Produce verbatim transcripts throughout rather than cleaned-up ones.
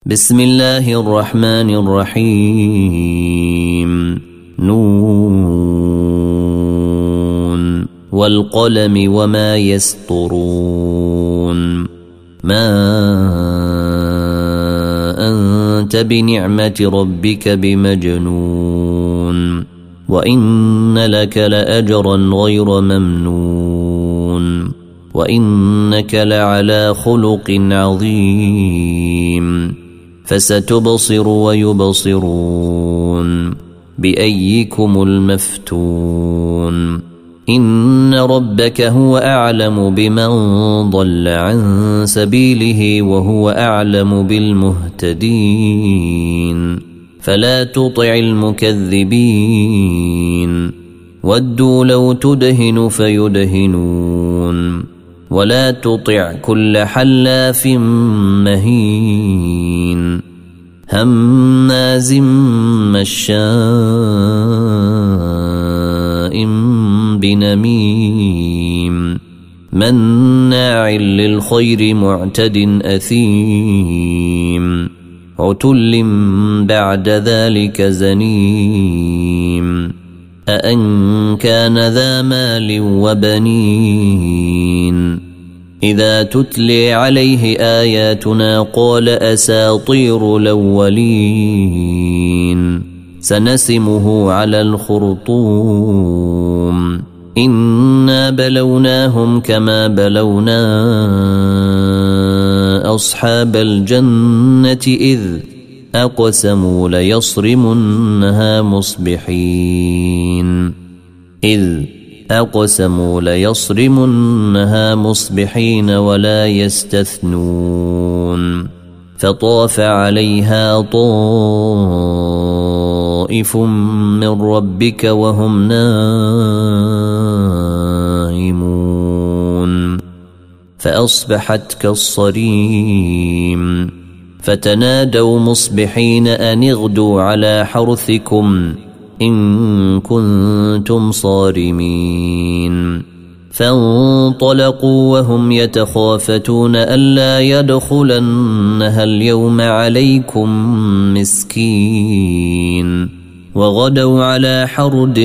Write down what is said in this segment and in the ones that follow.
بسم الله الرحمن الرحيم. نون والقلم وما يسطرون. ما أنت بنعمة ربك بمجنون وإن لك لأجرا غير ممنون وإنك لعلى خلق عظيم. فستبصر ويبصرون بأيكم المفتون. إن ربك هو أعلم بمن ضل عن سبيله وهو أعلم بالمهتدين. فلا تطع المكذبين ودوا لو تدهن فيدهنون ولا تطع كل حلاف مهين هماز مشاء بنميم مناع للخير معتد أثيم عتل بعد ذلك زنيم. أأن كان ذا مال وبنين إذا تتلي عليه آياتنا قال أساطير الأولين. سنسمه على الخرطوم. إنا بلوناهم كما بلونا أصحاب الجنة إذ أقسموا ليصرمنها مصبحين إذ أقسموا ليصرمنها مصبحين ولا يستثنون. فطاف عليها طائف من ربك وهم نائمون فأصبحت كالصريم. فتنادوا مصبحين أن اغدوا على حرثكم إن كنتم صارمين. فانطلقوا وهم يتخافتون ألا يدخلنها اليوم عليكم مسكين وغدوا على حرد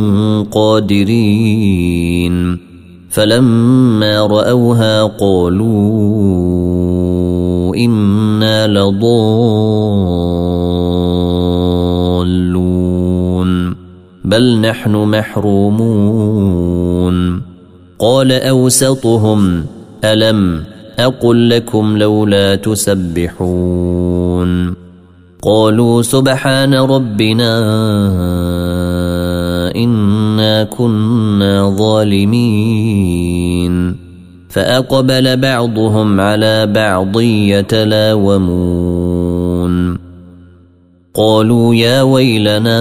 قادرين. فلما رأوها قالوا إنا لضالون بل نحن محرومون. قال أوسطهم ألم أقل لكم لولا تسبحون. قالوا سبحان ربنا إنا كنا ظالمين. فأقبل بعضهم على بعض يتلاومون. قالوا يا ويلنا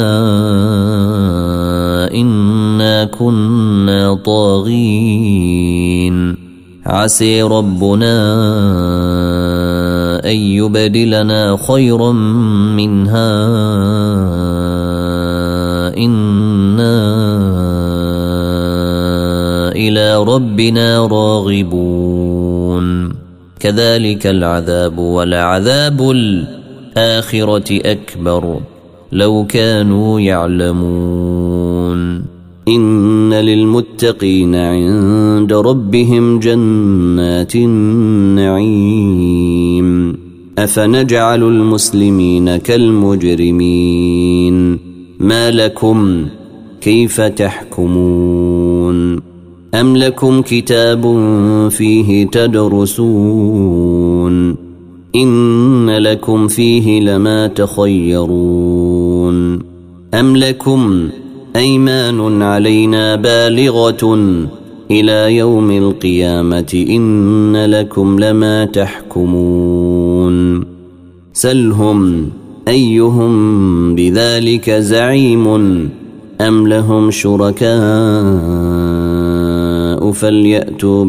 إنا كنا طاغين. عسى ربنا أن يبدلنا خيرا منها إنا إلى ربنا راغبون. كذلك العذاب ولعذاب الآخرة أكبر لو كانوا يعلمون. إن للمتقين عند ربهم جنات النعيم. أفنجعل المسلمين كالمجرمين ما لكم كيف تحكمون. أم لكم كتاب فيه تدرسون إن لكم فيه لما تخيرون. أم لكم أيمان علينا بالغة إلى يوم القيامة إن لكم لما تحكمون. سلهم أيهم بذلك زعيم أم لهم شركاء فليأتوا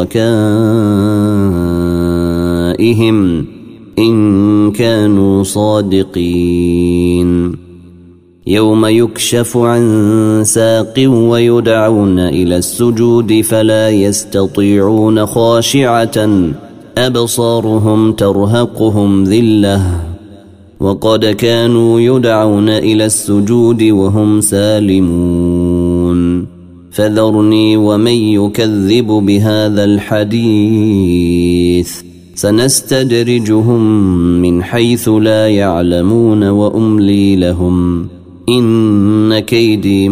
بشركائهم إن كانوا صادقين. يوم يكشف عن ساق ويدعون إلى السجود فلا يستطيعون خاشعة أبصارهم ترهقهم ذلة وقد كانوا يدعون إلى السجود وهم سالمون فذرني ومن يكذب بهذا الحديث سنستدرجهم من حيث لا يعلمون وأملي لهم إن كيدي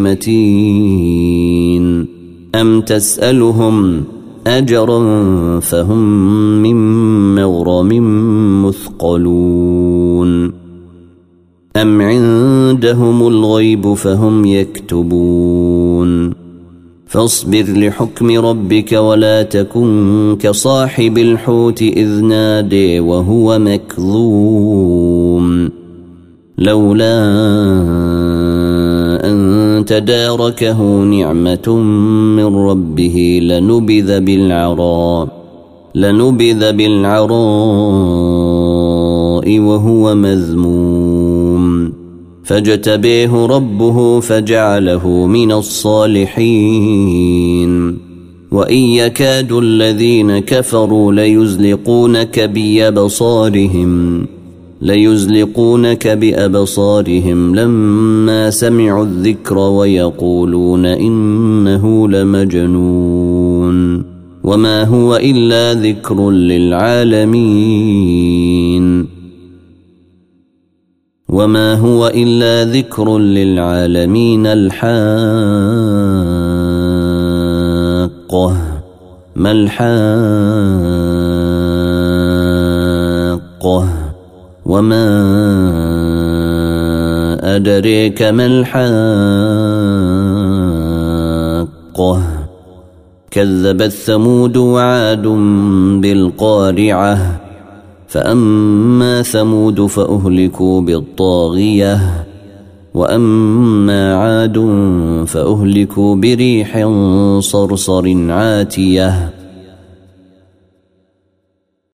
متين أم تسألهم أجرا فهم من مغرم مثقلون أم عندهم الغيب فهم يكتبون فاصبر لحكم ربك ولا تكن كصاحب الحوت إذ نادي وهو مكظوم لولا أن تداركه نعمة من ربه لنبذ بالعراء لنبذ بالعراء وهو مذموم فاجتبيه ربه فجعله من الصالحين وإن يكاد الذين كفروا ليزلقونك بأبصارهم ليزلقونك بأبصارهم لما سمعوا الذكر ويقولون إنه لمجنون وما هو إلا ذكر للعالمين وما هو إلا ذكر للعالمين الحاقة ما الحاقة وما أدريك ما الحاقة كذبت ثمود وعاد بالقارعة فأما ثمود فأهلكوا بالطاغية وأما عاد فأهلكوا بريح صرصر عاتية